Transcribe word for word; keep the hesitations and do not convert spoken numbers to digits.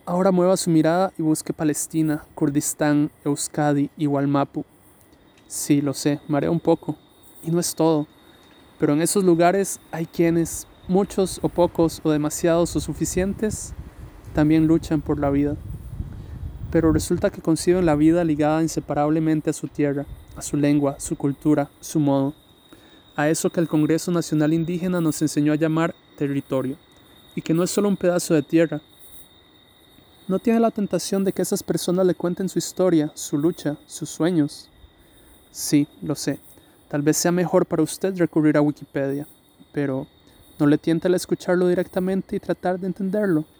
Ahora mueva su mirada y busque Palestina, Kurdistán, Euskadi y Walmapu. Sí, lo sé, marea un poco. Y no es todo. Pero en esos lugares hay quienes, muchos o pocos o demasiados o suficientes, también luchan por la vida. Pero resulta que conciben la vida ligada inseparablemente a su tierra, a su lengua, su cultura, su modo, a eso que el Congreso Nacional Indígena nos enseñó a llamar territorio, y que no es solo un pedazo de tierra. No tiene la tentación de que esas personas le cuenten su historia, su lucha, sus sueños. Sí, lo sé. Tal vez sea mejor para usted recurrir a Wikipedia, pero ¿no le tienta el escucharlo directamente y tratar de entenderlo?